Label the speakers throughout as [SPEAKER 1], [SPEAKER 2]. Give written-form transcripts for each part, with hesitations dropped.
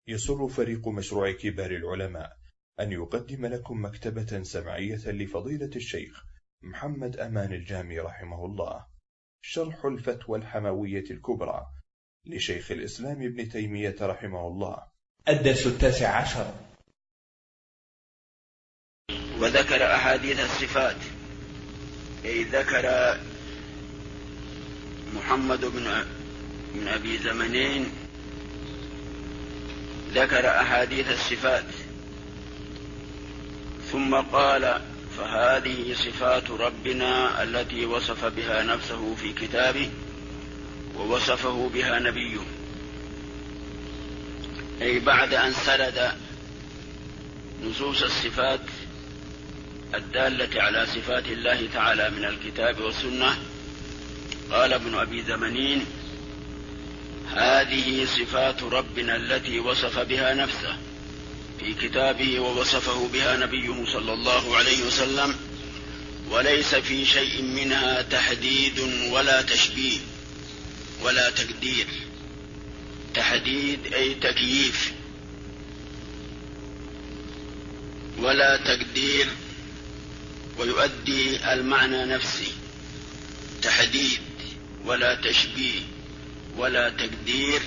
[SPEAKER 1] يسر فريق مشروع كبار العلماء أن يقدم لكم مكتبة سمعية لفضيلة الشيخ محمد أمان الجامي رحمه الله، شرح الفتوى الحموية الكبرى لشيخ الإسلام ابن تيمية رحمه الله.
[SPEAKER 2] الدرس 19.
[SPEAKER 3] وذكر أحاديث الصفات، أي ذكر محمد بن أبي زمنين ذكر أحاديث الصفات، ثم قال: فهذه صفات ربنا التي وصف بها نفسه في كتابه ووصفه بها نبيه. أي بعد أن سرد نصوص الصفات الدالة على صفات الله تعالى من الكتاب والسنة، قال ابن أبي زمنين: هذه صفات ربنا التي وصف بها نفسه في كتابه ووصفه بها نبيه صلى الله عليه وسلم، وليس في شيء منها تحديد ولا تشبيه ولا تقدير. تحديد أي تكييف، ولا تقدير ويؤدي المعنى نفسي. تحديد ولا تشبيه ولا تقدير.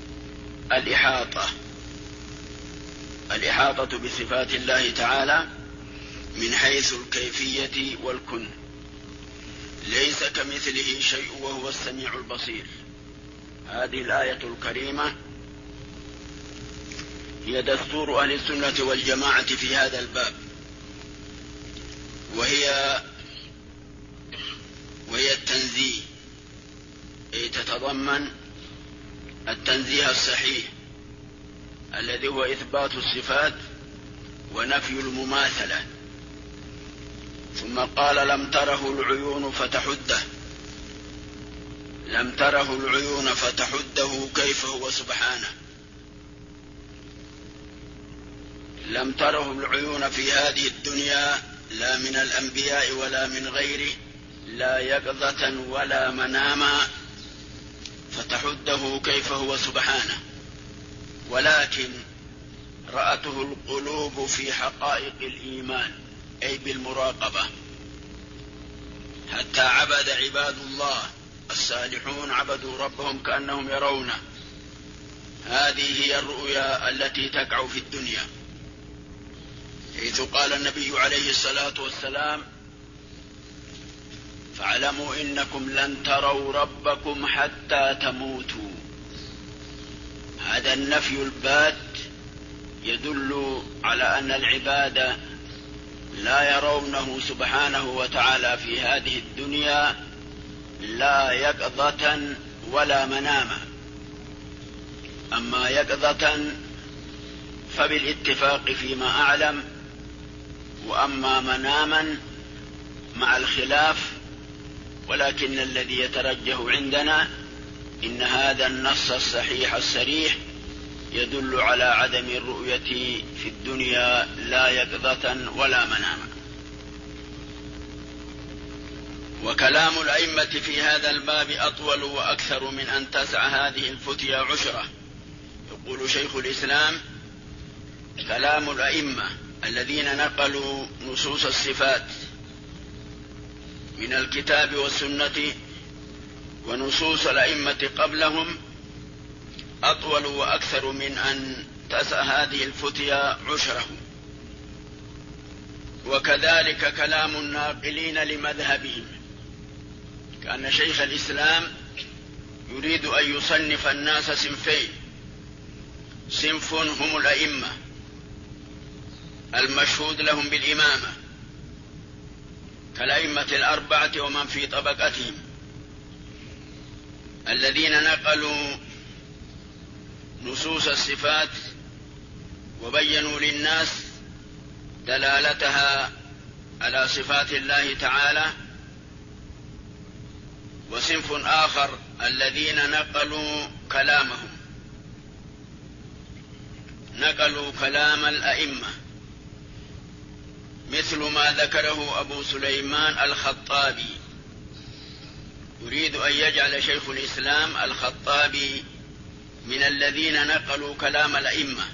[SPEAKER 3] الإحاطة بصفات الله تعالى من حيث الكيفية والكن. ليس كمثله شيء وهو السميع البصير. هذه الآية الكريمة هي دستور أهل السنة والجماعة في هذا الباب، وهي التنزيه، أي تتضمن التنزيه الصحيح الذي هو إثبات الصفات ونفي المماثلة. ثم قال: لم تره العيون فتحده. لم تره العيون فتحده كيف هو سبحانه. لم تره العيون في هذه الدنيا لا من الأنبياء ولا من غيره، لا يقظة ولا مناما، فتحده كيف هو سبحانه. ولكن رأته القلوب في حقائق الإيمان، أي بالمراقبة، حتى عبد عباد الله الصالحون عبدوا ربهم كأنهم يرونه. هذه هي الرؤيا التي تقع في الدنيا، حيث قال النبي عليه الصلاة والسلام: فاعلموا إنكم لن تروا ربكم حتى تموتوا. هذا النفي البات يدل على أن العباد لا يرونه سبحانه وتعالى في هذه الدنيا لا يقظة ولا مناما. أما يقظة فبالاتفاق فيما أعلم، وأما مناما مع الخلاف. ولكن الذي يترجح عندنا إن هذا النص الصحيح الصريح يدل على عدم الرؤية في الدنيا لا يقظة ولا مناما. وكلام الأئمة في هذا الباب أطول وأكثر من أن تسع هذه الفتيا عشرة. يقول شيخ الإسلام: كلام الأئمة الذين نقلوا نصوص الصفات من الكتاب والسنة ونصوص الأئمة قبلهم أطول وأكثر من أن تسع هذه الفتيا عشره. وكذلك كلام الناقلين لمذهبهم، كأن شيخ الإسلام يريد أن يصنف الناس صنفين: صنف هم الأئمة المشهود لهم بالإمامة كالأئمة الأربعة ومن في طبقتهم، الذين نقلوا نصوص الصفات وبينوا للناس دلالتها على صفات الله تعالى. وصنف آخر الذين نقلوا كلامهم، نقلوا كلام الأئمة، مثل ما ذكره أبو سليمان الخطابي. يريد أن يجعل شيخ الإسلام الخطابي من الذين نقلوا كلام الأئمة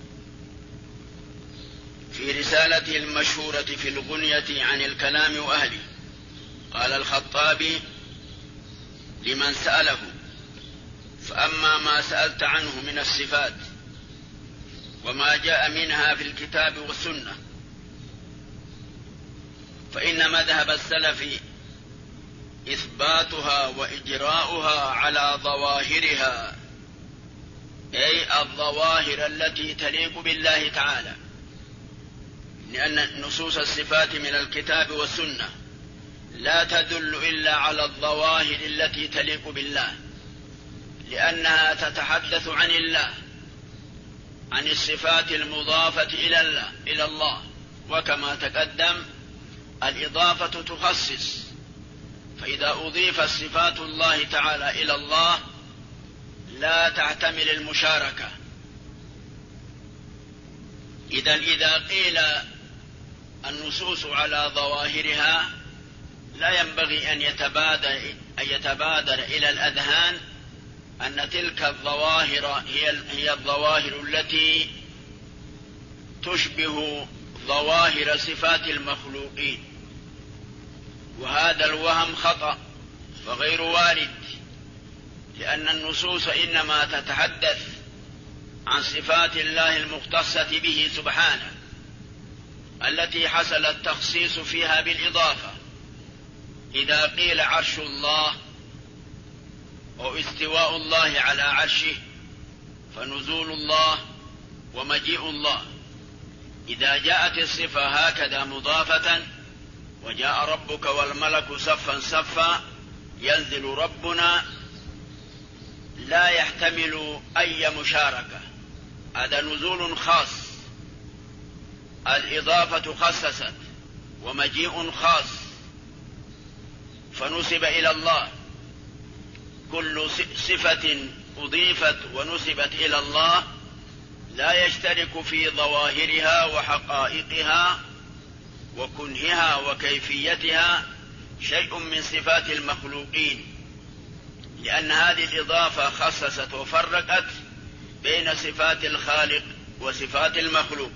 [SPEAKER 3] في رسالته المشهورة في الغنية عن الكلام وأهله. قال الخطابي لمن سأله: فأما ما سألت عنه من الصفات وما جاء منها في الكتاب والسنة فإن مذهب السلف إثباتها وإجراؤها على ظواهرها، أي الظواهر التي تليق بالله تعالى، لأن نصوص الصفات من الكتاب والسنة لا تدل إلا على الظواهر التي تليق بالله، لأنها تتحدث عن الله، عن الصفات المضافة إلى الله. وكما تقدم الإضافة تخصص، فإذا أضيفت صفات الله تعالى إلى الله لا تحتمل المشاركة. إذا قيل النصوص على ظواهرها لا ينبغي أن يتبادر إلى الأذهان أن تلك الظواهر هي الظواهر التي تشبه ظواهر صفات المخلوقين، وهذا الوهم خطأ وغير وارد، لأن النصوص إنما تتحدث عن صفات الله المختصة به سبحانه التي حصل التخصيص فيها بالإضافة. إذا قيل عرش الله أو استواء الله على عرشه فنزول الله ومجيء الله. إذا جاءت الصفة هكذا مضافة: وجاء ربك والملك صفا صفا، ينزل ربنا، لا يحتمل أي مشاركة، هذا نزول خاص. الإضافة خصصت ومجيء خاص فنسب إلى الله. كل صفة أضيفت ونسبت إلى الله لا يشترك في ظواهرها وحقائقها وكنهها وكيفيتها شيء من صفات المخلوقين، لأن هذه الإضافة خصصت وفرقت بين صفات الخالق وصفات المخلوق.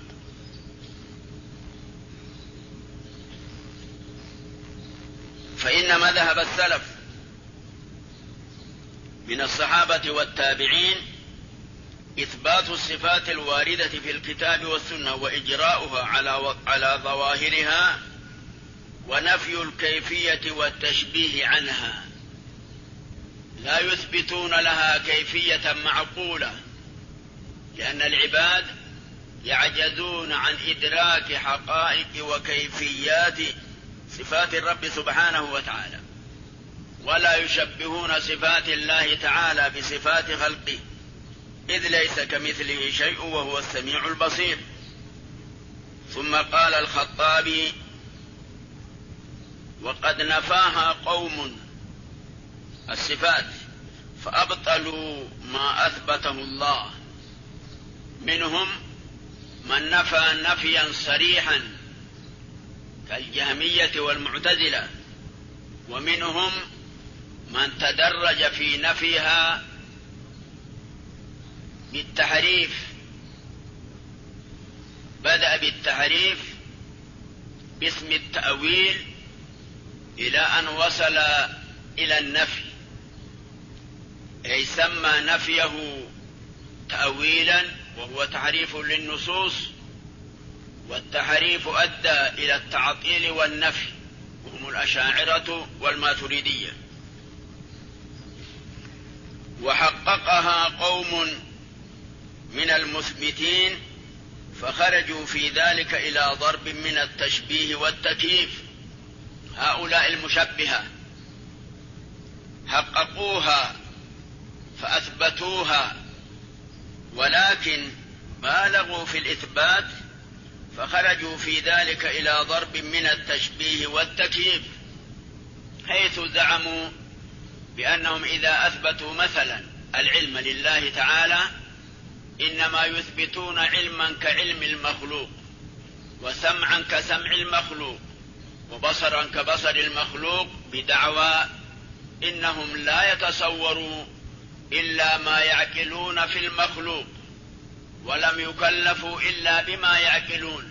[SPEAKER 3] فإن مذهب السلف من الصحابة والتابعين إثبات الصفات الواردة في الكتاب والسنة وإجراؤها على ظواهرها، ونفي الكيفية والتشبيه عنها. لا يثبتون لها كيفية معقولة، لأن العباد يعجزون عن إدراك حقائق وكيفيات صفات الرب سبحانه وتعالى، ولا يشبهون صفات الله تعالى بصفات خلقه، إذ ليس كمثله شيء وهو السميع البصير. ثم قال الخطابي: وقد نفاها قوم الصفات فأبطلوا ما أثبته الله، منهم من نفى نفيا صريحا كالجهمية والمعتزلة، ومنهم من تدرج في نفيها بالتحريف، بدأ بالتحريف باسم التأويل إلى أن وصل إلى النفي، أي سمى نفيه تأويلا وهو تحريف للنصوص، والتحريف أدى إلى التعطيل والنفي، وهم الأشاعرة والماتريدية. وحققها قوم من المثبتين فخرجوا في ذلك إلى ضرب من التشبيه والتكييف. هؤلاء المشبهة حققوها فأثبتوها، ولكن بالغوا في الإثبات فخرجوا في ذلك إلى ضرب من التشبيه والتكييف، حيث زعموا بأنهم إذا أثبتوا مثلا العلم لله تعالى إنما يثبتون علما كعلم المخلوق، وسمعا كسمع المخلوق، وبصرا كبصر المخلوق، بدعوى إنهم لا يتصوروا إلا ما يعقلون في المخلوق، ولم يكلفوا إلا بما يعقلون،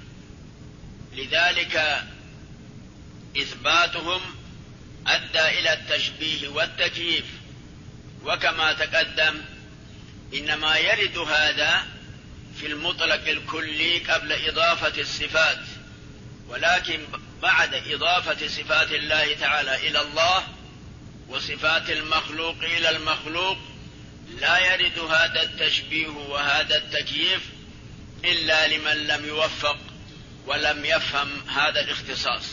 [SPEAKER 3] لذلك إثباتهم أدى إلى التشبيه والتكييف. وكما تقدم إنما يرد هذا في المطلق الكلي قبل إضافة الصفات، ولكن بعد إضافة صفات الله تعالى إلى الله وصفات المخلوق إلى المخلوق لا يرد هذا التشبيه وهذا التكييف إلا لمن لم يوفق ولم يفهم هذا الاختصاص.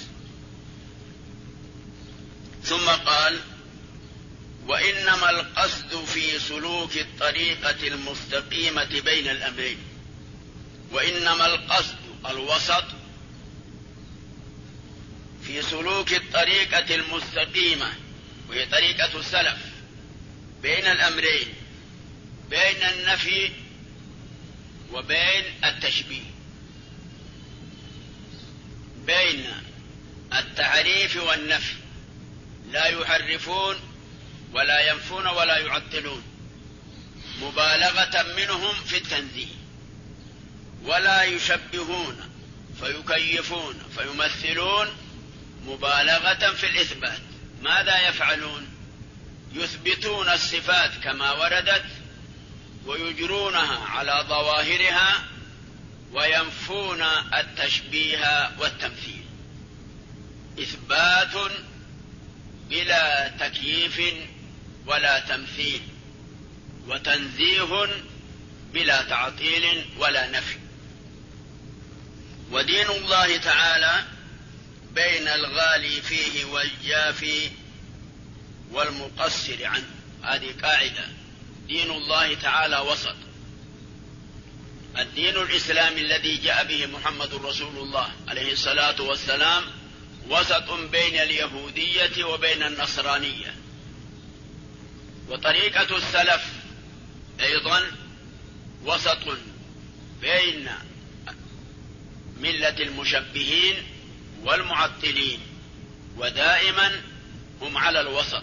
[SPEAKER 3] ثم قال: وإنما القصد في سلوك الطريقة المستقيمة بين الأمرين. وإنما القصد الوسط في سلوك الطريقة المستقيمة، وهي طريقة السلف، بين الأمرين، بين النفي وبين التشبيه، بين التعريف والنفي، لا يحرفون ولا ينفون ولا يعطلون، مبالغة منهم في التنزيه، ولا يشبهون فيكيفون فيمثلون، مبالغة في الإثبات. ماذا يفعلون؟ يثبتون الصفات كما وردت ويجرونها على ظواهرها، وينفون التشبيه والتمثيل. إثبات بلا تكييف ولا تمثيل، وتنزيه بلا تعطيل ولا نفي. ودين الله تعالى بين الغالي فيه والجافي والمقصر عنه. هذه قاعدة. دين الله تعالى وسط. الدين الإسلامي الذي جاء به محمد رسول الله عليه الصلاة والسلام وسط بين اليهودية وبين النصرانية. وطريقة السلف أيضا وسط بين ملة المشبهين والمعطلين، ودائما هم على الوسط.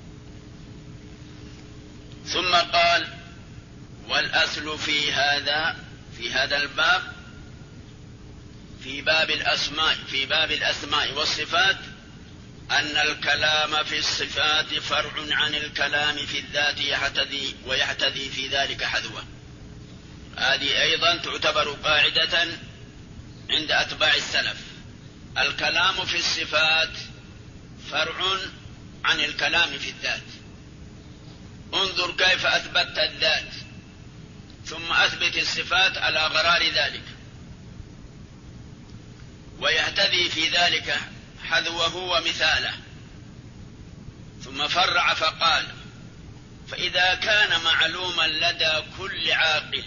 [SPEAKER 3] ثم قال: والأصل في هذا الباب، في باب الأسماء والصفات، أن الكلام في الصفات فرع عن الكلام في الذات ويحتذي في ذلك حذوه. هذه أيضا تعتبر قاعدة عند أتباع السلف. الكلام في الصفات فرع عن الكلام في الذات. انظر كيف أثبتت الذات ثم أثبت الصفات على غرار ذلك، ويهتدي في ذلك حذوه ومثاله. ثم فرع فقال: فإذا كان معلوما لدى كل عاقل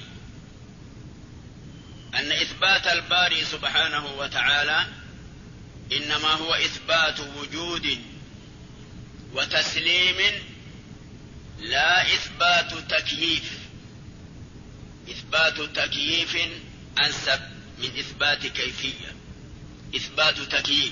[SPEAKER 3] أن إثبات الباري سبحانه وتعالى إنما هو إثبات وجود وتسليم، لا إثبات تكييف. إثبات تكييف أنسب من إثبات كيفية. إثبات تكييف.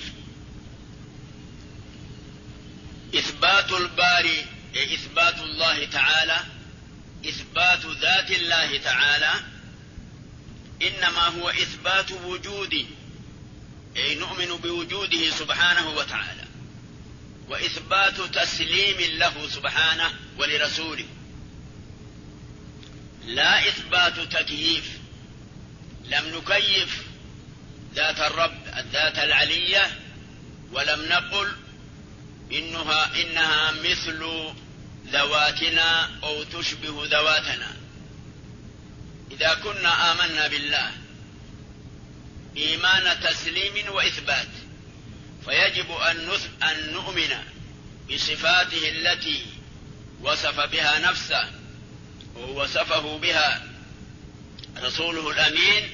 [SPEAKER 3] إثبات الباري إثبات الله تعالى، إثبات ذات الله تعالى، إنما هو إثبات وجود، أي نؤمن بوجوده سبحانه وتعالى، وإثبات تسليم له سبحانه ولرسوله، لا إثبات تكييف. لم نكيف ذات الرب الذات العلية، ولم نقل إنها مثل ذواتنا أو تشبه ذواتنا. إذا كنا آمنا بالله إيمان تسليم وإثبات، فيجب أن نؤمن بصفاته التي وصف بها نفسه ووصفه بها رسوله الأمين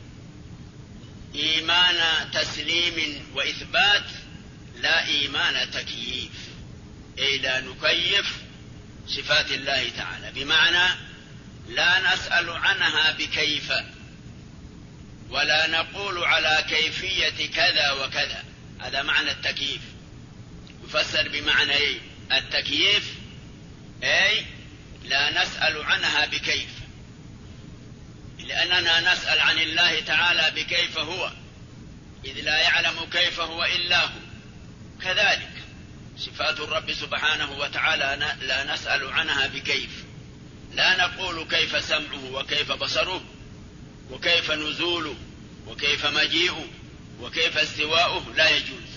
[SPEAKER 3] إيمان تسليم وإثبات، لا إيمان تكييف، أي لا نكيف صفات الله تعالى، بمعنى لا نسأل عنها بكيف، ولا نقول على كيفية كذا وكذا. هذا معنى التكييف. يفسر بمعنى التكييف أي لا نسأل عنها بكيف، لأننا نسأل عن الله تعالى بكيف هو، إذ لا يعلم كيف هو إلا هو. كذلك صفات الرب سبحانه وتعالى لا نسأل عنها بكيف، لا نقول كيف سمعه وكيف بصره وكيف نزوله وكيف مجيئه وكيف استواؤه، لا يجوز.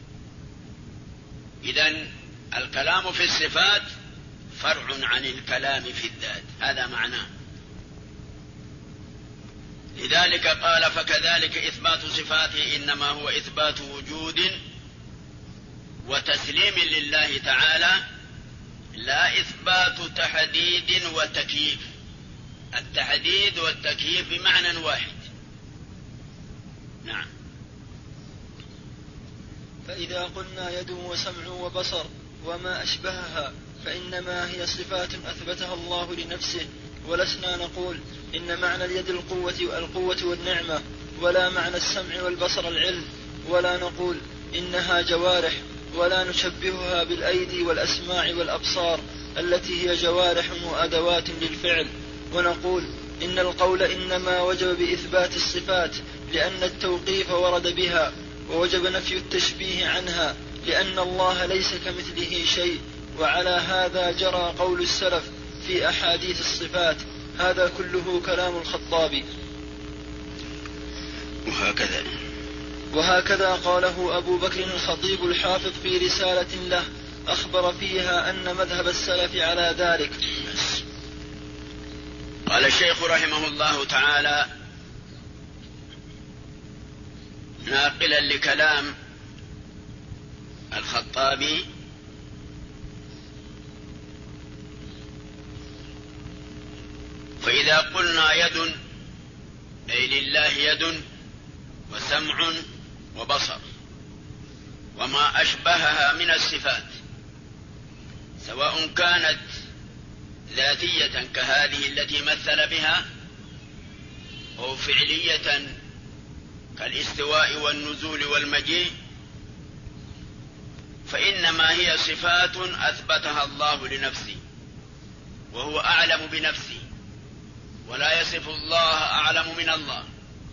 [SPEAKER 3] إذن الكلام في الصفات فرع عن الكلام في الذات، هذا معناه. لذلك قال فكذلك إثبات صفاته إنما هو إثبات وجود وتسليم لله تعالى، لا إثبات تحديد وتكييف. التحديد والتكييف بمعنى واحد. نعم.
[SPEAKER 4] فإذا قلنا يد وسمع وبصر وما أشبهها فإنما هي صفات أثبتها الله لنفسه، ولسنا نقول إن معنى اليد القوة والنعمة، ولا معنى السمع والبصر العلم، ولا نقول إنها جوارح، ولا نشبهها بالأيدي والأسماع والأبصار التي هي جوارح وأدوات للفعل. ونقول إن القول إنما وجب بإثبات الصفات لأن التوقيف ورد بها، ووجب نفي التشبيه عنها لأن الله ليس كمثله شيء. وعلى هذا جرى قول السلف في أحاديث الصفات. هذا كله كلام الخطابي. وهكذا قاله أبو بكر الخطيب الحافظ في رسالة له أخبر فيها أن مذهب السلف على ذلك.
[SPEAKER 3] قال الشيخ رحمه الله تعالى ناقلا لكلام الخطابي: فإذا قلنا يد أي لله يد وسمع وبصر وما أشبهها من الصفات، سواء كانت ذاتية كهذه التي مثل بها أو فعلية كالاستواء والنزول والمجيء، فإنما هي صفات أثبتها الله لنفسه، وهو أعلم بنفسه، ولا يصف الله أعلم من الله.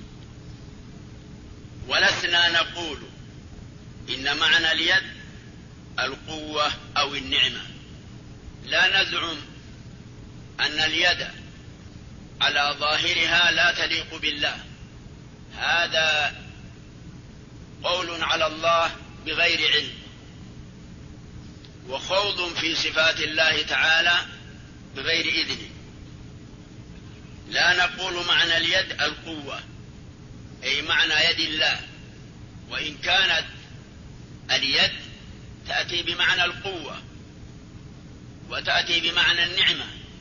[SPEAKER 3] ولسنا نقول إن معنى اليد القوة أو النعمة، لا نزعم أن اليد على ظاهرها لا تليق بالله، هذا قول على الله بغير علم وخوض في صفات الله تعالى بغير إذن. لا نقول معنى اليد القوة أي معنى يد الله، وإن كانت اليد تأتي بمعنى القوة وتأتي بمعنى النعمة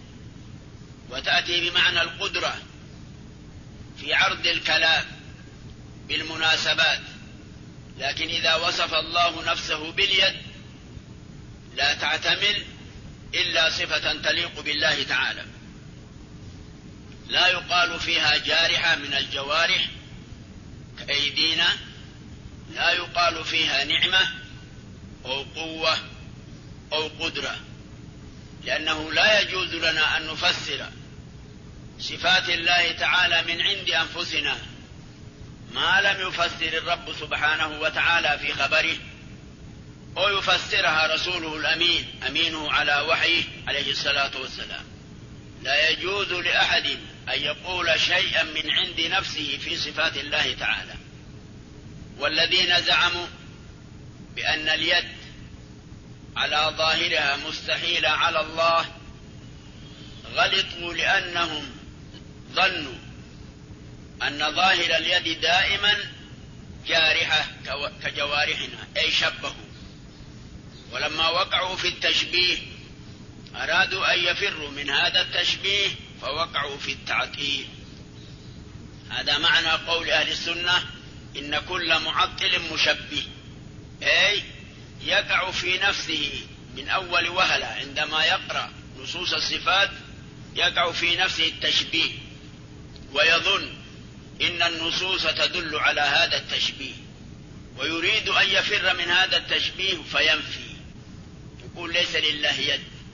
[SPEAKER 3] وتأتي بمعنى القدرة في عرض الكلام بالمناسبات، لكن إذا وصف الله نفسه باليد لا تعتمل إلا صفة تليق بالله تعالى، لا يقال فيها جارحة من الجوارح كأيدينا، لا يقال فيها نعمة أو قوة أو قدرة، لأنه لا يجوز لنا أن نفسر صفات الله تعالى من عند أنفسنا ما لم يفسر الرب سبحانه وتعالى في خبره أو يفسرها رسوله الأمين أمينه على وحيه عليه الصلاة والسلام. لا يجوز لأحد أن يقول شيئا من عند نفسه في صفات الله تعالى. والذين زعموا بأن اليد على ظاهرها مستحيلة على الله غلطوا، لأنهم ظنوا أن ظاهر اليد دائما جارحة كجوارحنا، أي شبهوا، ولما وقعوا في التشبيه أرادوا أن يفروا من هذا التشبيه فوقعوا في التعطيل. هذا معنى قول أهل السنة إن كل معطل مشبه، أي يقع في نفسه من أول وهلة عندما يقرأ نصوص الصفات يقع في نفسه التشبيه ويظن إن النصوص تدل على هذا التشبيه ويريد أن يفر من هذا التشبيه فينفي، يقول ليس لله يد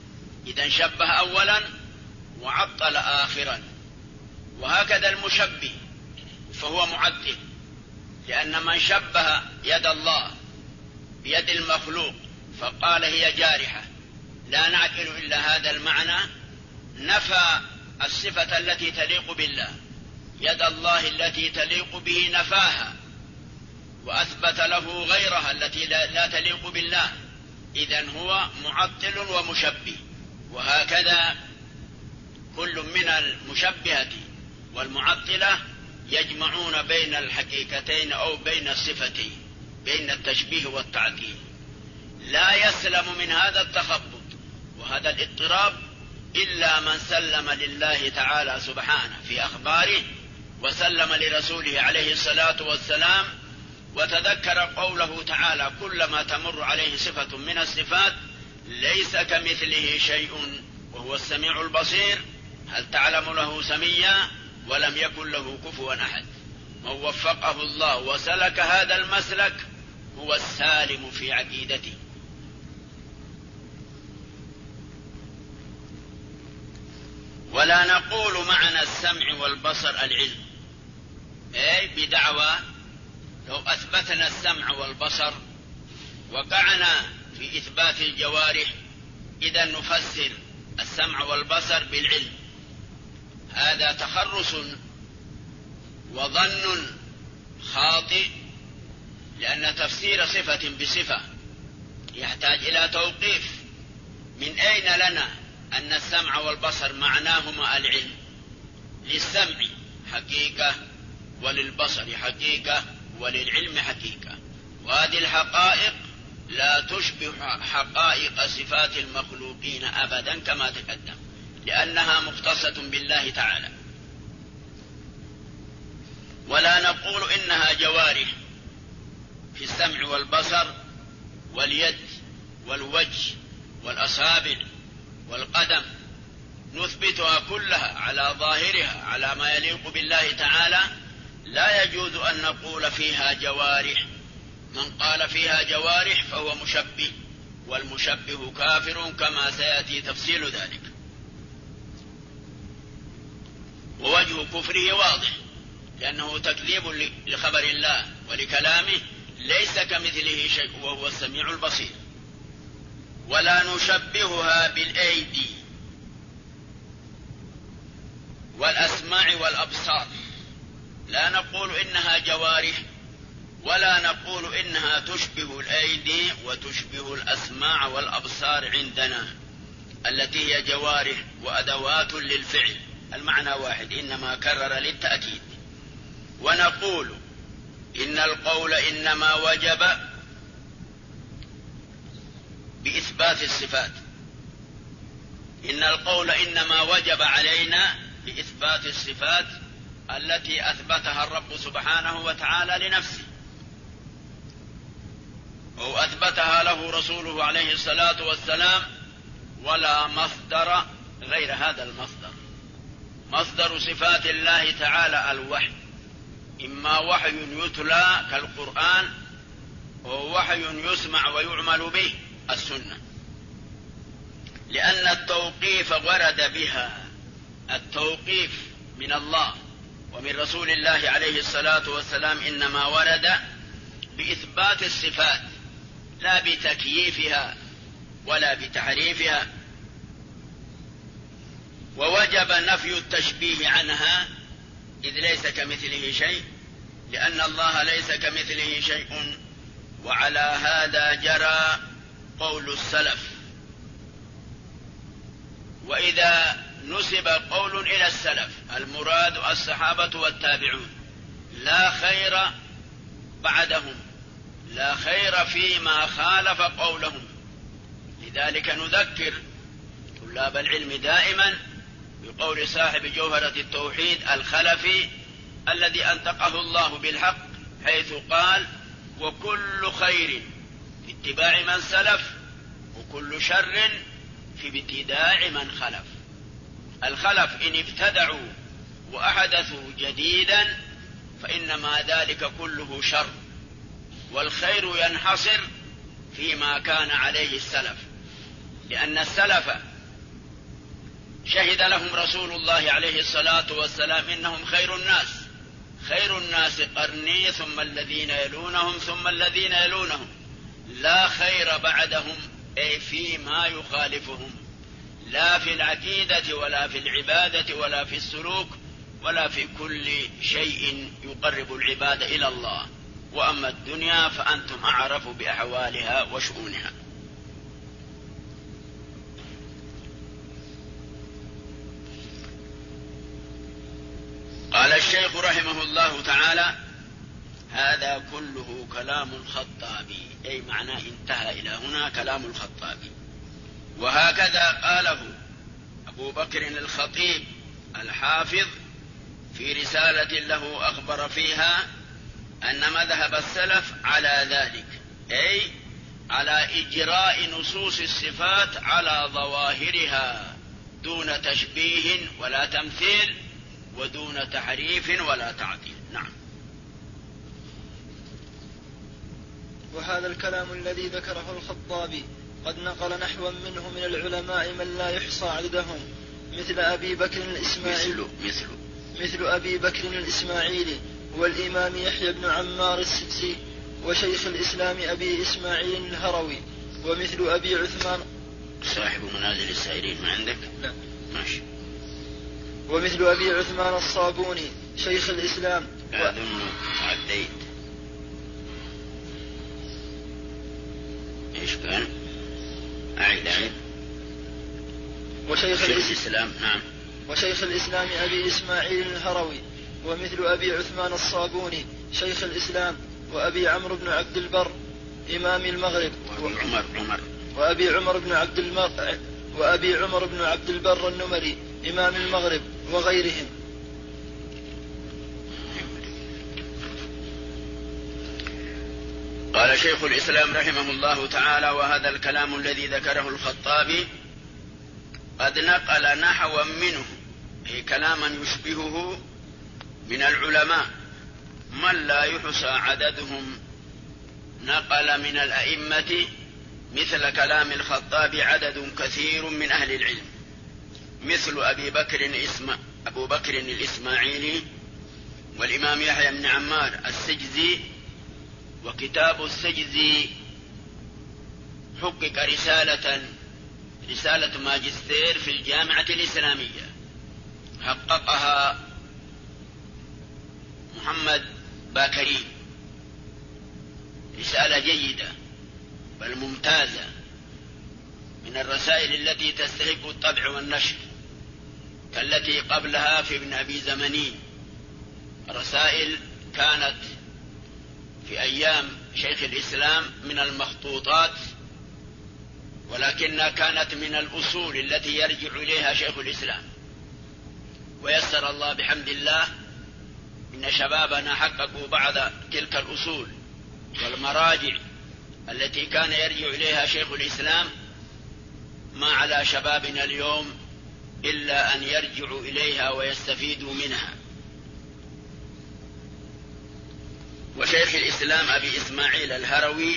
[SPEAKER 3] إذن شبه أولا وعطل آخرا. وهكذا المشبه فهو معطل، لأن من شبه يد الله بيد المخلوق فقال هي جارحة لا نعقل إلا هذا المعنى، نفى الصفة التي تليق بالله، يد الله التي تليق به نفاها وأثبت له غيرها التي لا تليق بالله، إذن هو معطل ومشبه. وهكذا كل من المشبهة والمعطلة يجمعون بين الحقيقتين أو بين الصفتين، بين التشبيه والتعطيل. لا يسلم من هذا التخبط وهذا الاضطراب إلا من سلم لله تعالى سبحانه في أخباره، وسلم لرسوله عليه الصلاة والسلام، وتذكر قوله تعالى: كلما تمر عليه صفة من الصفات ليس كمثله شيء وهو السميع البصير، هل تعلم له سميا ولم يكن له كفوا أحد. من وفقه الله وسلك هذا المسلك هو السالم في عقيدته. ولا نقول معنى السمع والبصر العلم، أي بدعوى لو أثبتنا السمع والبصر وقعنا في إثبات الجوارح إذا نفسر السمع والبصر بالعلم. هذا تخرص وظن خاطئ، لأن تفسير صفة بصفة يحتاج إلى توقيف. من أين لنا أن السمع والبصر معناهما العلم؟ للسمع حقيقة وللبصر حقيقة وللعلم حقيقة، وهذه الحقائق لا تشبه حقائق صفات المخلوقين أبدا كما تقدم، لأنها مختصة بالله تعالى. ولا نقول إنها جوارح في السمع والبصر واليد والوجه والأصابع والقدم، نثبتها كلها على ظاهرها على ما يليق بالله تعالى. لا يجوز أن نقول فيها جوارح. من قال فيها جوارح فهو مشبه، والمشبه كافر كما سيأتي تفصيل ذلك. ووجه كفره واضح، لأنه تكذيب لخبر الله ولكلامه، ليس كمثله شيء وهو السميع البصير. ولا نشبهها بالأيدي والأسماع والأبصار، لا نقول إنها جوارح، ولا نقول إنها تشبه الأيدي وتشبه الأسماع والأبصار عندنا التي هي جوارح وأدوات للفعل، المعنى واحد إنما كرر للتأكيد. ونقول إن القول إنما وجب بإثبات الصفات، إن القول إنما وجب علينا بإثبات الصفات التي أثبتها الرب سبحانه وتعالى لنفسه، أو أثبتها له رسوله عليه الصلاة والسلام، ولا مصدر غير هذا المصدر. مصدر صفات الله تعالى الوحي، إما وحي يتلى كالقرآن، أو وحي يسمع ويعمل به السنة، لأن التوقيف ورد بها، التوقيف من الله ومن رسول الله عليه الصلاة والسلام إنما ورد بإثبات الصفات لا بتكييفها ولا بتحريفها. ووجب نفي التشبيه عنها إذ ليس كمثله شيء، لأن الله ليس كمثله شيء. وعلى هذا جرى قول السلف. وإذا نسب قول إلى السلف المراد الصحابة والتابعون، لا خير بعدهم، لا خير فيما خالف قولهم. لذلك نذكر طلاب العلم دائما بقول صاحب جوهرة التوحيد الخلفي الذي أنطقه الله بالحق، حيث قال: وكل خير في اتباع من سلف، وكل شر في ابتداع من خلف. الخلف إن ابتدعوا وأحدثوا جديدا فإنما ذلك كله شر، والخير ينحصر فيما كان عليه السلف، لأن السلف شهد لهم رسول الله عليه الصلاة والسلام إنهم خير الناس قرني ثم الذين يلونهم ثم الذين يلونهم لا خير بعدهم، أي فيما يخالفهم، لا في العقيدة ولا في العبادة ولا في السلوك ولا في كل شيء يقرب العباد إلى الله. وأما الدنيا فأنتم أعرف بأحوالها وشؤونها. قال الشيخ رحمه الله تعالى: هذا كله كلام الخطابي، أي معناه انتهى إلى هنا كلام الخطابي. وهكذا قاله أبو بكر الخطيب الحافظ في رسالة له أخبر فيها أن مذهب السلف على ذلك، أي على إجراء نصوص الصفات على ظواهرها دون تشبيه ولا تمثيل ودون تحريف ولا تعطيل. نعم.
[SPEAKER 4] وهذا الكلام الذي ذكره الخطابي قد نقل نحوا منه من العلماء من لا يحصى عددهم، مثل أبي بكر الإسماعيلي مثل أبي بكر الإسماعيلي والإمام يحيى بن عمار السدسي وشيخ الإسلام أبي إسماعيل الهروي، ومثل أبي عثمان
[SPEAKER 3] صاحب منازل السائرين. ما عندك؟
[SPEAKER 4] لا.
[SPEAKER 3] ماشي.
[SPEAKER 4] ومثل أبي عثمان الصابوني شيخ الإسلام.
[SPEAKER 3] أظن عديت. إيش كان؟ أعيد.
[SPEAKER 4] وشيخ
[SPEAKER 3] الإسلام. نعم.
[SPEAKER 4] وشيخ الإسلام أبي إسماعيل الهروي، ومثل أبي عثمان الصابوني شيخ الإسلام، وأبي عمرو بن عبد البر إمام المغرب، وأبي عمر بن عبد البر النمري إمام المغرب، وغيرهم.
[SPEAKER 3] قال شيخ الإسلام رحمه الله تعالى: وهذا الكلام الذي ذكره الخطابي قد نقل نحوا منه، أي كلاما يشبهه من العلماء من لا يحصى عددهم، نقل من الأئمة مثل كلام الخطابي عدد كثير من أهل العلم، مثل أبو بكر الإسماعيلي والإمام يحيى بن عمار السجزي. وكتاب السجزي حقق رسالة ماجستير في الجامعة الإسلامية، حققها محمد باكري، رسالة جيدة بل ممتازة، من الرسائل التي تستحق الطبع والنشر، كالتي قبلها في ابن أبي زمنين، رسائل كانت في أيام شيخ الإسلام من المخطوطات، ولكنها كانت من الأصول التي يرجع إليها شيخ الإسلام. ويسر الله بحمد الله إن شبابنا حققوا بعض تلك الأصول والمراجع التي كان يرجع إليها شيخ الإسلام، ما على شبابنا اليوم إلا أن يرجعوا إليها ويستفيدوا منها. وشيخ الإسلام أبي إسماعيل الهروي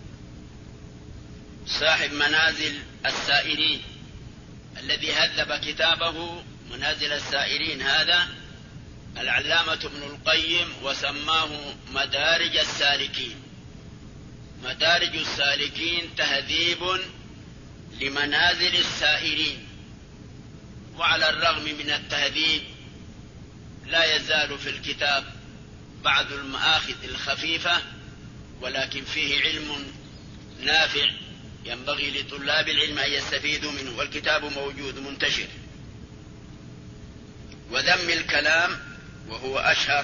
[SPEAKER 3] صاحب منازل السائرين الذي هذب كتابه منازل السائرين هذا العلامة ابن القيم وسماه مدارج السالكين. مدارج السالكين تهذيب لمنازل السائرين، وعلى الرغم من التهذيب لا يزال في الكتاب بعض المآخذ الخفيفة، ولكن فيه علم نافع ينبغي لطلاب العلم أن يستفيدوا منه، والكتاب موجود منتشر. وذم الكلام وهو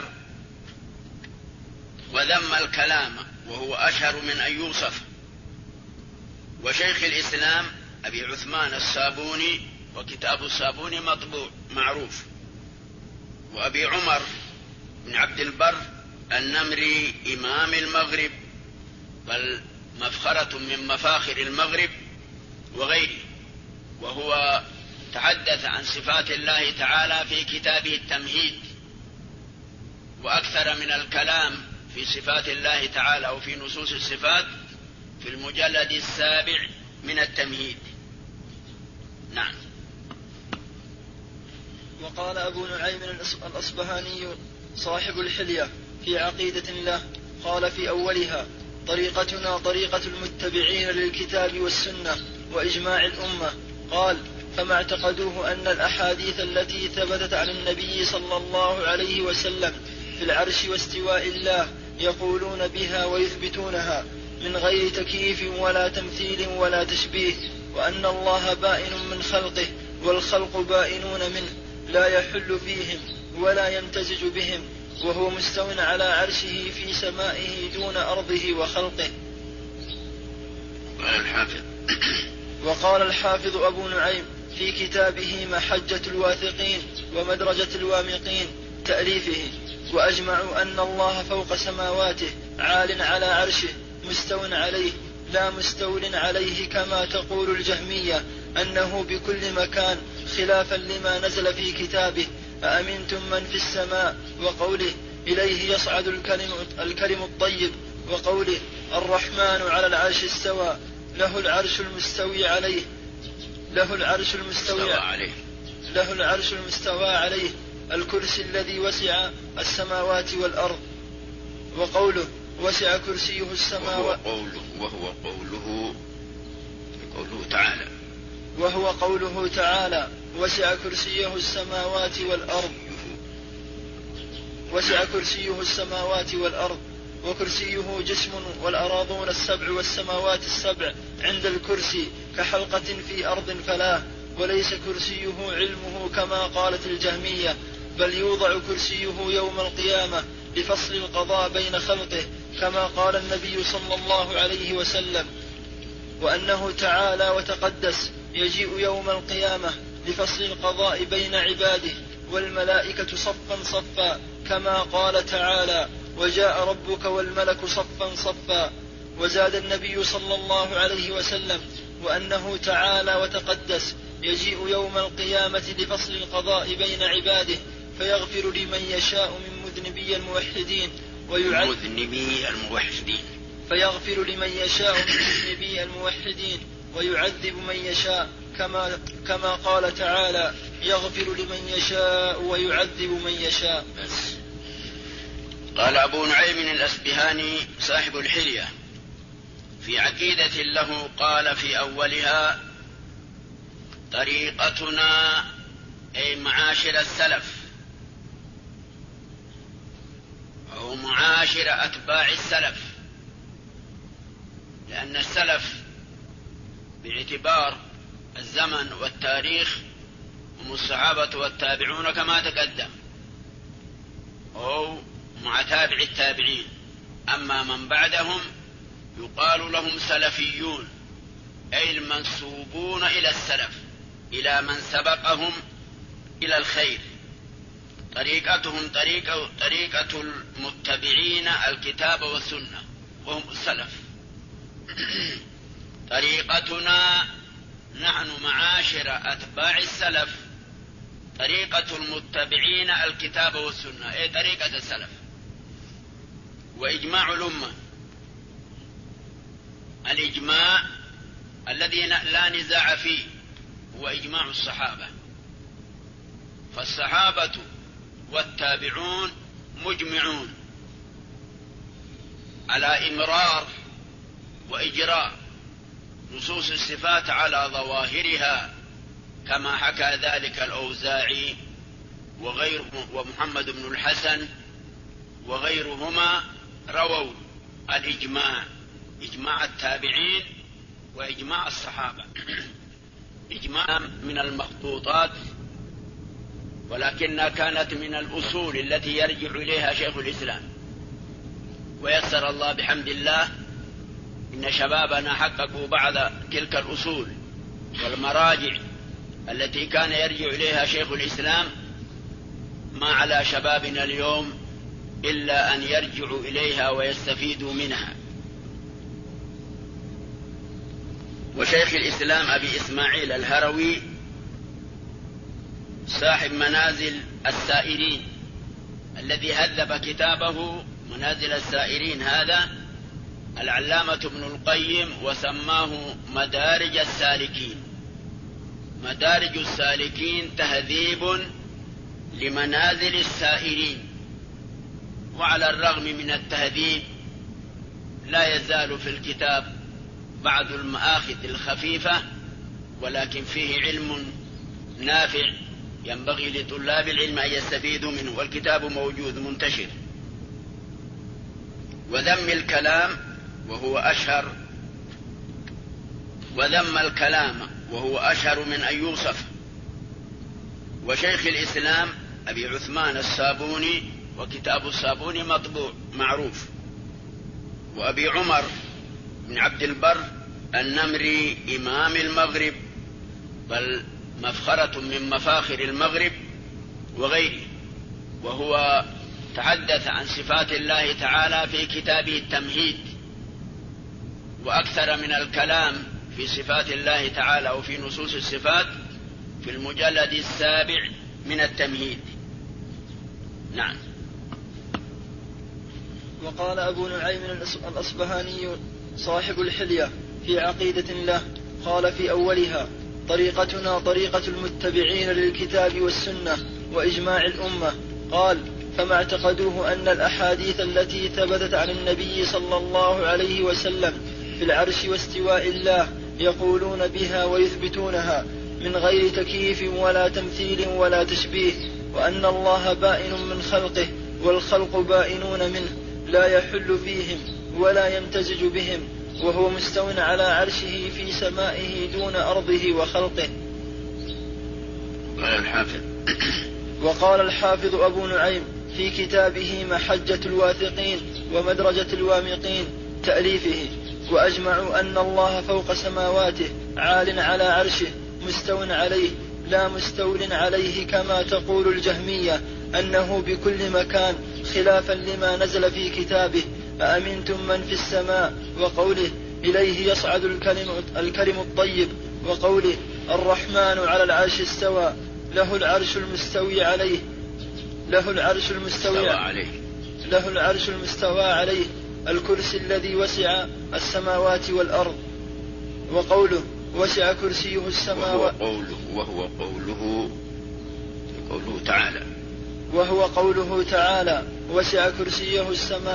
[SPEAKER 3] أشهر من أن يوصف. وشيخ الإسلام أبي عثمان الصابوني، وكتاب الصابوني مطبوع معروف. وأبي عمر بن عبد البر النمري إمام المغرب، بل مفخرة من مفاخر المغرب وغيره، وهو تحدث عن صفات الله تعالى في كتابه التمهيد، وأكثر من الكلام في صفات الله تعالى وفي نصوص الصفات في المجلد 7 من التمهيد. نعم.
[SPEAKER 4] وقال أبو نعيم الأصبهاني صاحب الحلية في عقيدة له، قال في أولها: طريقتنا طريقة المتبعين للكتاب والسنة وإجماع الأمة. قال: فما اعتقدوه أن الأحاديث التي ثبتت عن النبي صلى الله عليه وسلم في العرش واستواء الله يقولون بها ويثبتونها من غير تكييف ولا تمثيل ولا تشبيه، وأن الله بائن من خلقه والخلق بائنون منه، لا يحل فيهم ولا يمتزج بهم، وهو مستو على عرشه في سمائه دون أرضه وخلقه. وقال الحافظ أبو نعيم في كتابه محجة الواثقين ومدرجة الوامقين تأليفه: وأجمعوا أن الله فوق سماواته عال على عرشه مستو عليه لا مستول عليه كما تقول الجهمية أنه بكل مكان، خلافا لما نزل في كتابه: أأمنتم من في السماء، وقوله: إليه يصعد الكلم الطيب، وقوله: الرحمن على العرش استوى، له العرش المستوى عليه الكرسي الذي وسع السماوات والأرض، وقوله: وسع كرسيه السماوات، وهو قوله تعالى: وسع كرسيه السماوات والأرض، وكرسيه جسم، والأراضون السبع والسماوات السبع عند الكرسي كحلقة في أرض فلاه، وليس كرسيه علمه كما قالت الجهمية، بل يوضع كرسيه يوم القيامة لفصل القضاء بين خلقه كما قال النبي صلى الله عليه وسلم، وأنه تعالى وتقدس يجيء يوم القيامة لفصل القضاء بين عباده، والملائكة صفا صفا كما قال تعالى: وجاء ربك والملك صفا صفا. وزاد النبي صلى الله عليه وسلم: وأنه تعالى وتقدس يجيء يوم القيامة لفصل القضاء بين عباده فيغفر لمن يشاء من مذنبي الموحدين ويعذب من يشاء كما قال تعالى: يغفر لمن يشاء ويعذب من يشاء.
[SPEAKER 3] قال أبو نعيم الأصبهاني صاحب الحلية في عقيدة له، قال في أولها: طريقتنا أي معاشر السلف أو معاشر أتباع السلف، لأن السلف باعتبار الزمن والتاريخ هم الصحابة والتابعون كما تقدم، أو مع تابع التابعين. أما من بعدهم يقال لهم سلفيون، أي المنسوبون إلى السلف، إلى من سبقهم إلى الخير. طريقتهم طريقة المتبعين الكتاب والسنة وهم السلف. طريقتنا نحن معاشر أتباع السلف طريقة المتبعين الكتاب والسنة، أي طريقة السلف. وإجماع الأمة، الإجماع الذي لا نزاع فيه هو إجماع الصحابة، فالصحابة والتابعون مجمعون على إمرار وإجراء نصوص الصفات على ظواهرها، كما حكى ذلك الأوزاعي ومحمد بن الحسن وغيرهما، رووا الإجماع، إجماع التابعين وإجماع الصحابة. إجماع من المخطوطات، ولكنها كانت من الأصول التي يرجع إليها شيخ الإسلام، ويسر الله بحمد الله إن شبابنا حققوا بعض تلك الأصول والمراجع التي كان يرجع إليها شيخ الإسلام. ما على شبابنا اليوم إلا أن يرجعوا إليها ويستفيدوا منها. وشيخ الإسلام أبي إسماعيل الهروي صاحب منازل السائرين الذي هذب كتابه منازل السائرين هذا العلامة ابن القيم، وسماه مدارج السالكين. مدارج السالكين تهذيب لمنازل السائرين. وعلى الرغم من التهذيب لا يزال في الكتاب بعض المآخذ الخفيفة، ولكن فيه علم نافع ينبغي لطلاب العلم أن يستفيدوا منه، والكتاب موجود منتشر. وذم الكلام وهو أشهر من أن يوصف. وشيخ الإسلام أبي عثمان الصابوني، وكتاب الصابوني مطبوع معروف. وأبي عمر بن عبد البر النمري إمام المغرب، بل مفخرة من مفاخر المغرب وغيره، وهو تحدث عن صفات الله تعالى في كتابه التمهيد، وأكثر من الكلام في صفات الله تعالى وفي نصوص الصفات في المجلد 7 من التمهيد. نعم.
[SPEAKER 4] وقال أبو نعيم الأصبهاني صاحب الحلية في عقيدة له، قال في أولها: طريقتنا طريقة المتبعين للكتاب والسنة وإجماع الأمة. قال: فما اعتقدوه أن الأحاديث التي ثبتت عن النبي صلى الله عليه وسلم في العرش واستواء الله يقولون بها ويثبتونها من غير تكييف ولا تمثيل ولا تشبيه، وأن الله بائن من خلقه والخلق بائنون منه، لا يحل فيهم ولا يمتزج بهم، وهو مستو على عرشه في سمائه دون أرضه وخلقه. وقال الحافظ أبو نعيم في كتابه محجة الواثقين ومدرجة الوامقين تأليفه: وأجمعوا أن الله فوق سماواته عال على عرشه مستو عليه لا مستول عليه كما تقول الجهمية أنه بكل مكان، خلافا لما نزل في كتابه: أأمنتم من في السماء، وقوله: إليه يصعد الكلم الطيب، وقوله: الرحمن على العرش استوى، له العرش المستوى عليه الكرسي الذي وسع السماوات والأرض، وقوله: وسع كرسيه السماوات، وهو قوله تعالى: وسع كرسيه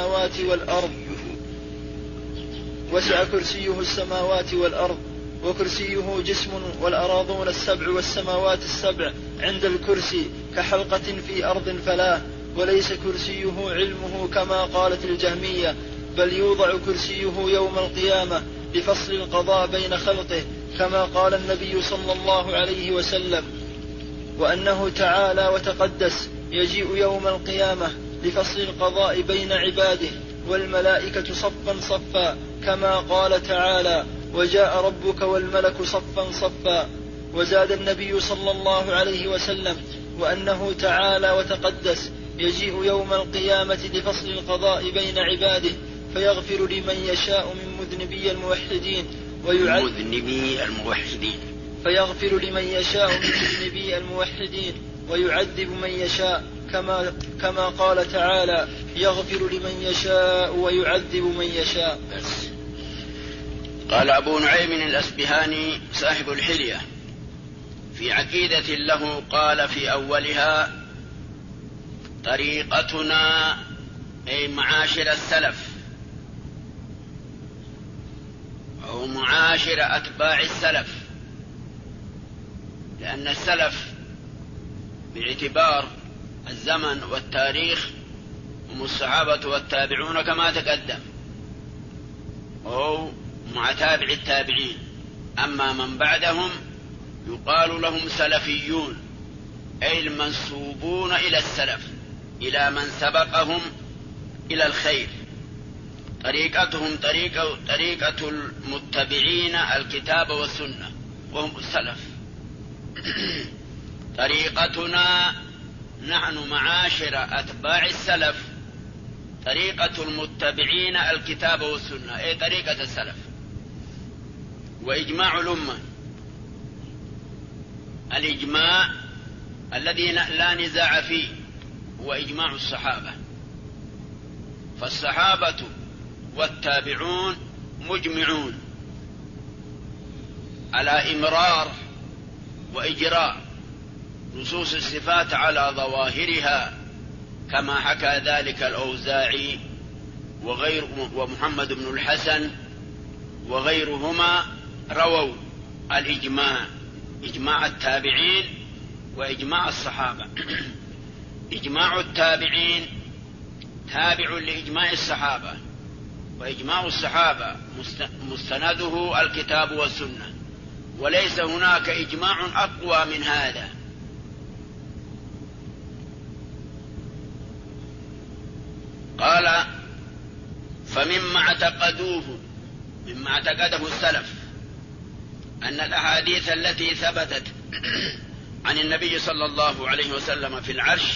[SPEAKER 4] السماوات والأرض، وكرسيه جسم والأراضون السبع والسماوات السبع عند الكرسي كحلقة في أرض فلاه، وليس كرسيه علمه كما قالت الجهمية، بل يوضع كرسيه يوم القيامة لفصل القضاء بين خلقه كما قال النبي صلى الله عليه وسلم، وأنه تعالى وتقدس يجيء يوم القيامة لفصل القضاء بين عباده والملائكة صفا صفا كما قال تعالى: وجاء ربك والملك صفا صفا. وزاد النبي صلى الله عليه وسلم: وأنه تعالى وتقدس يجيء يوم القيامة لفصل القضاء بين عباده فيغفر لمن يشاء من مذنبي الموحدين ويعذب من يشاء كما قال تعالى: يغفر لمن يشاء ويعذب من يشاء.
[SPEAKER 3] قال أبو نعيم الأصبهاني صاحب الحلية في عقيدة له، قال في أولها: طريقتنا أي معاشر السلف أو معاشر أتباع السلف، لأن السلف باعتبار الزمن والتاريخ هم الصحابة والتابعون كما تقدم، أو مع تابع التابعين. أما من بعدهم يقال لهم سلفيون، أي المنسوبون إلى السلف، إلى من سبقهم إلى الخير. طريقتهم طريقة المتبعين الكتاب والسنة وهم السلف. طريقتنا نحن معاشر أتباع السلف طريقة المتبعين الكتاب والسنة، أي طريقة السلف. وإجماع الأمة، الإجماع الذي لا نزاع فيه هو إجماع الصحابة، فالصحابة والتابعون مجمعون على إمرار وإجراء نصوص الصفات على ظواهرها، كما حكى ذلك الأوزاعي ومحمد بن الحسن وغيرهما، رووا الإجماع، إجماع التابعين وإجماع الصحابة. إجماع التابعين تابع لإجماع الصحابة، وإجماع الصحابة مستنده الكتاب والسنة، وليس هناك إجماع أقوى من هذا. قال: فمما اعتقده السلف أن الأحاديث التي ثبتت عن النبي صلى الله عليه وسلم في العرش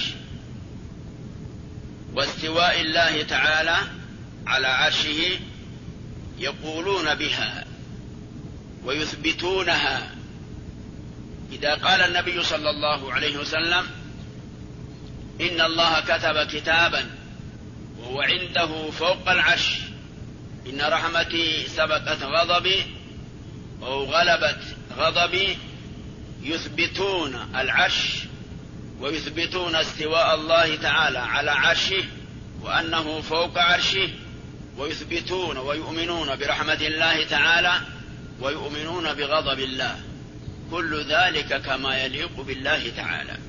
[SPEAKER 3] واستواء الله تعالى على عرشه يقولون بها ويثبتونها. إذا قال النبي صلى الله عليه وسلم: إن الله كتب كتابا وهو عنده فوق العرش، إن رحمتي سبقت غضبي أو غلبت غضبي، يثبتون العرش ويثبتون استواء الله تعالى على عرشه وأنه فوق عرشه، ويثبتون ويؤمنون برحمة الله تعالى ويؤمنون بغضب الله، كل ذلك كما يليق بالله تعالى.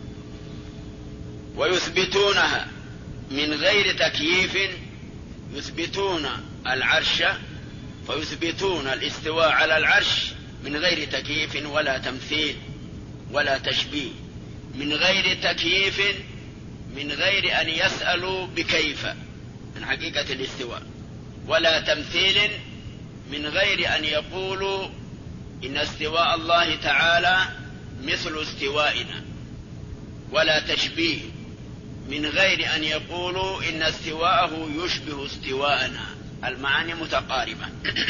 [SPEAKER 3] ويثبتونها من غير تكييف، يثبتون العرش فيثبتون الاستواء على العرش من غير تكييف ولا تمثيل ولا تشبيه، من غير تكييف، من غير أن يسألوا بكيف من حقيقة الاستواء، ولا تمثيل، من غير أن يقولوا إن استواء الله تعالى مثل استوائنا، ولا تشبيه، من غير أن يقولوا إن استواءه يشبه استواءنا، المعاني متقاربة.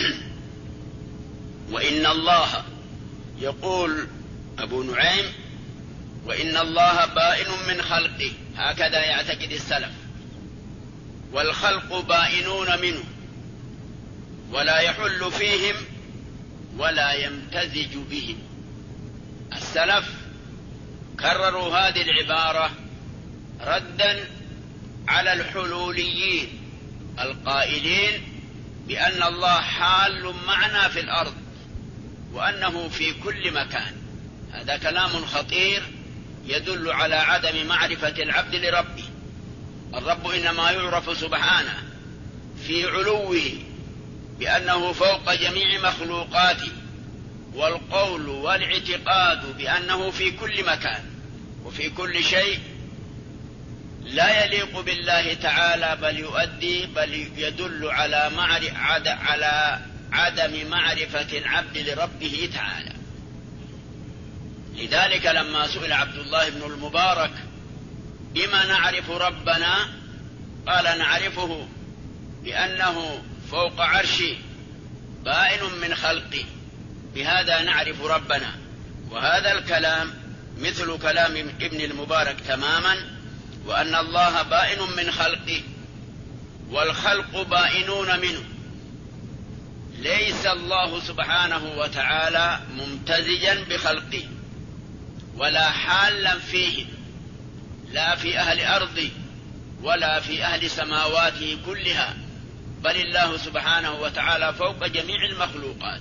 [SPEAKER 3] وإن الله، يقول أبو نعيم: وإن الله بائن من خلقه، هكذا يعتقد السلف، والخلق بائنون منه، ولا يحل فيهم ولا يمتزج بهم. السلف كرروا هذه العبارة ردا على الحلوليين القائلين بأن الله حال معنا في الأرض وأنه في كل مكان. هذا كلام خطير يدل على عدم معرفة العبد لربه. الرب إنما يعرف سبحانه في علوه بأنه فوق جميع مخلوقاته، والقول والاعتقاد بأنه في كل مكان وفي كل شيء لا يليق بالله تعالى، بل يدل على عدم معرفة العبد لربه تعالى. لذلك لما سئل عبد الله بن المبارك: بما نعرف ربنا؟ قال: نعرفه بأنه فوق عرشي بائن من خلقي، بهذا نعرف ربنا. وهذا الكلام مثل كلام ابن المبارك تماما، وأن الله بائن من خلقه والخلق بائنون منه. ليس الله سبحانه وتعالى ممتزجا بخلقه ولا حالا فيه، لا في أهل أرضه ولا في أهل سماواته كلها، بل الله سبحانه وتعالى فوق جميع المخلوقات.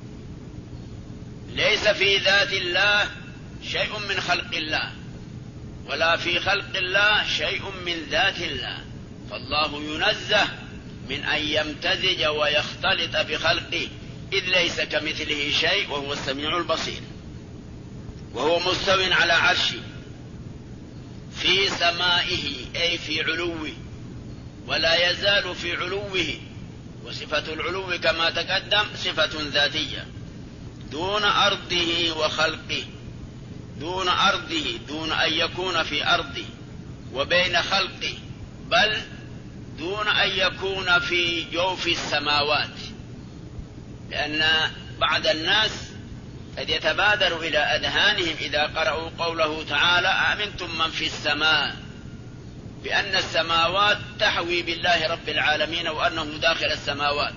[SPEAKER 3] ليس في ذات الله شيء من خلق الله، ولا في خلق الله شيء من ذات الله، فالله ينزه من أن يمتزج ويختلط بخلقه، إذ ليس كمثله شيء وهو السميع البصير. وهو مستو على عرشه في سمائه، أي في علوه، ولا يزال في علوه. وصفة العلو كما تقدم صفة ذاتية، دون أرضه وخلقه، دون أرضه، دون أن يكون في أرضه وبين خلقه، بل دون أن يكون في جوف السماوات. لأن بعض الناس قد يتبادر إلى أذهانهم إذا قرأوا قوله تعالى: أأمنتم من في السماء، بأن السماوات تحوي بالله رب العالمين وأنه داخل السماوات.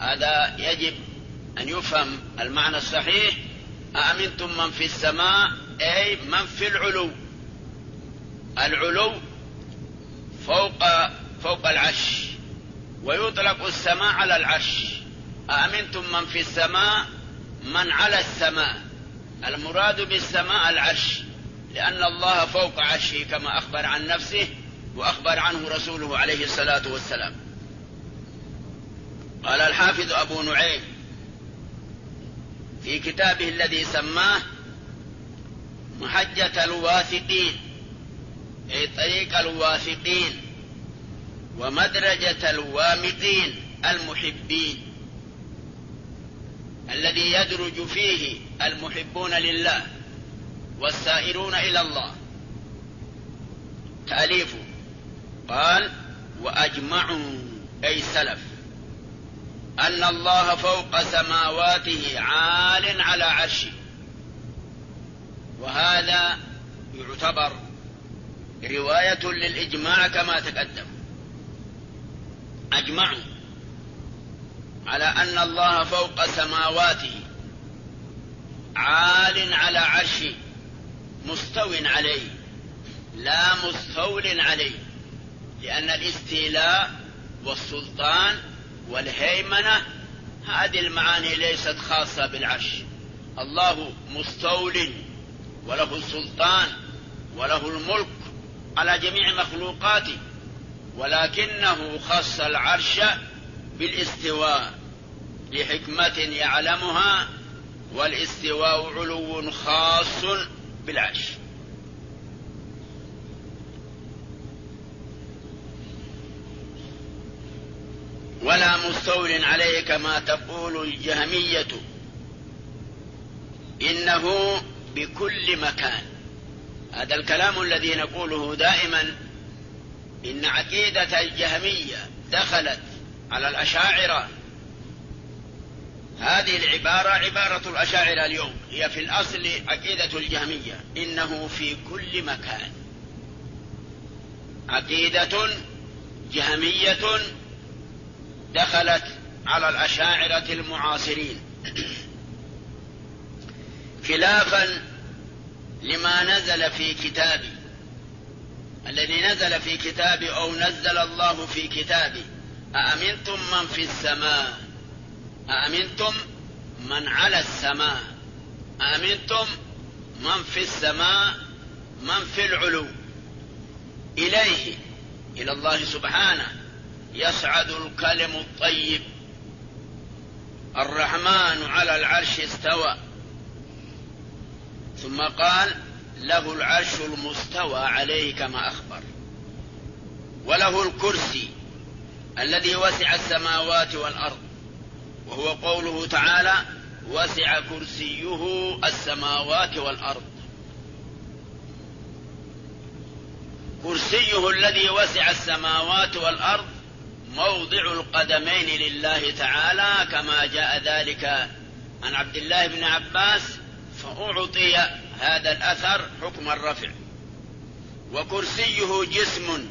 [SPEAKER 3] هذا يجب أن يفهم المعنى الصحيح: أأمنتم من في السماء أي من في العلو. العلو فوق العرش، ويطلق السماء على العرش. أأمنتم من في السماء، من على السماء. المراد بالسماء العرش، لأن الله فوق عرشه كما أخبر عن نفسه وأخبر عنه رسوله عليه الصلاة والسلام. قال الحافظ أبو نعيم في كتابه الذي سماه محجة الواثقين، أي طريق الواثقين، ومدرجة الوامقين المحبين، الذي يدرج فيه المحبون لله والسائرون إلى الله. تأليفه قال: وأجمعوا أي سلف أن الله فوق سماواته عال على عرشه. وهذا يعتبر رواية للإجماع كما تقدم. أجمعوا على أن الله فوق سماواته عال على عرشه، مستو عليه لا مستول عليه، لأن الاستيلاء والسلطان والهيمنة هذه المعاني ليست خاصة بالعرش. الله مستول وله السلطان وله الملك على جميع مخلوقاته، ولكنه خص العرش بالاستواء لحكمة يعلمها، والاستواء علو خاص بالعرش. ولا مستول عليه كما تقول الجهمية، إنه بكل مكان. هذا الكلام الذي نقوله دائما، إن عقيدة الجهمية دخلت على الأشاعرة. هذه العبارة عبارة الأشاعرة اليوم، هي في الأصل عقيدة الجهمية، إنه في كل مكان. عقيدة جهمية دخلت على الأشاعرة المعاصرين، خلافا لما نزل في كتابه، الذي نزل في كتابه أو نزل الله في كتابه: أأمنتم من في السماء، أأمنتم من على السماء، أأمنتم من في السماء، من في العلو. إليه، إلى الله سبحانه، يصعد الكلم الطيب. الرحمن على العرش استوى، ثم قال: له العرش المستوى عليه كما أخبر. وله الكرسي الذي وسع السماوات والأرض، وهو قوله تعالى: وسع كرسيه السماوات والأرض. كرسيه الذي وسع السماوات والأرض موضع القدمين لله تعالى، كما جاء ذلك عن عبد الله بن عباس، فأعطي هذا الأثر حكم الرفع. وكرسيه جسم،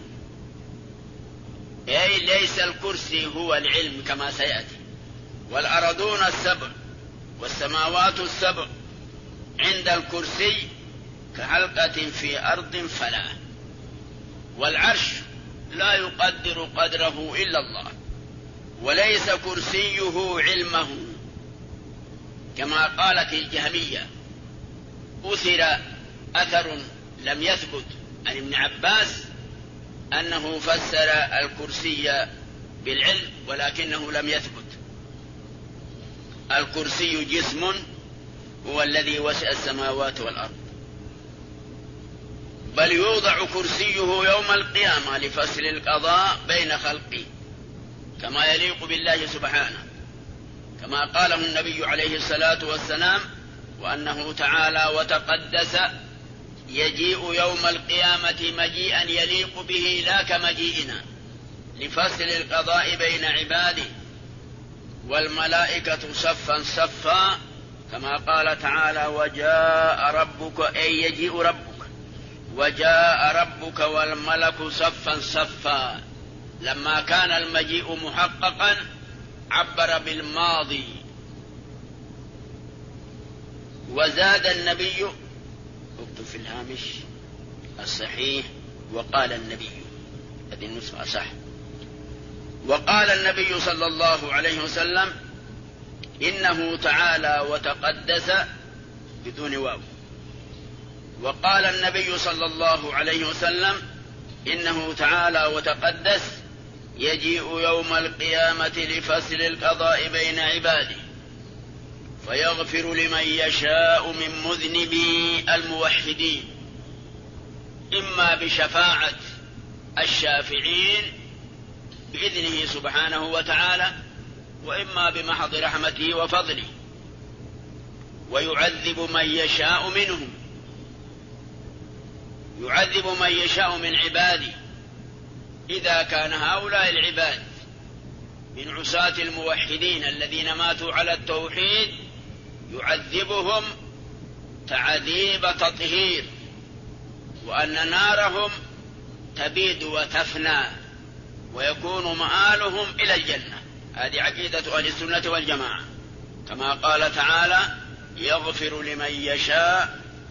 [SPEAKER 3] أي ليس الكرسي هو العلم كما سيأتي. والأرضون السبع والسماوات السبع عند الكرسي كحلقة في أرض فلا. والعرش لا يقدر قدره إلا الله، وليس كرسيه علمه كما قالت الجهمية. أثر لم يثبت عن ابن عباس أنه فسر الكرسي بالعلم، ولكنه لم يثبت. الكرسي جسم هو الذي وسع السماوات والأرض، بل يوضع كرسيه يوم القيامة لفصل القضاء بين خلقه كما يليق بالله سبحانه، كما قاله النبي عليه الصلاة والسلام: وأنه تعالى وتقدس يجيء يوم القيامة مجيئا يليق به لا كمجيئنا، لفصل القضاء بين عباده، والملائكة صفا صفا، كما قال تعالى: وجاء ربك، أي يجيء ربك، وجاء ربك والملك صفا صفا. لما كان المجيء محققا عبر بالماضي. وزاد النبي اكتب في الهامش الصحيح وقال النبي، هذه النسخة صح. وقال النبي صلى الله عليه وسلم إنه تعالى وتقدس بدون واو. وقال النبي صلى الله عليه وسلم إنه تعالى وتقدس يجيء يوم القيامة لفصل القضاء بين عباده فيغفر لمن يشاء من مذنبي الموحدين، إما بشفاعة الشافعين بإذنه سبحانه وتعالى، وإما بمحض رحمته وفضله، ويعذب من يشاء منهم، يعذب من يشاء من عباده إذا كان هؤلاء العباد من عصاة الموحدين الذين ماتوا على التوحيد يعذبهم تعذيب تطهير، وأن نارهم تبيد وتفنى ويكون مآلهم إلى الجنة. هذه عقيدة أهل السنة والجماعة، كما قال تعالى يغفر لمن يشاء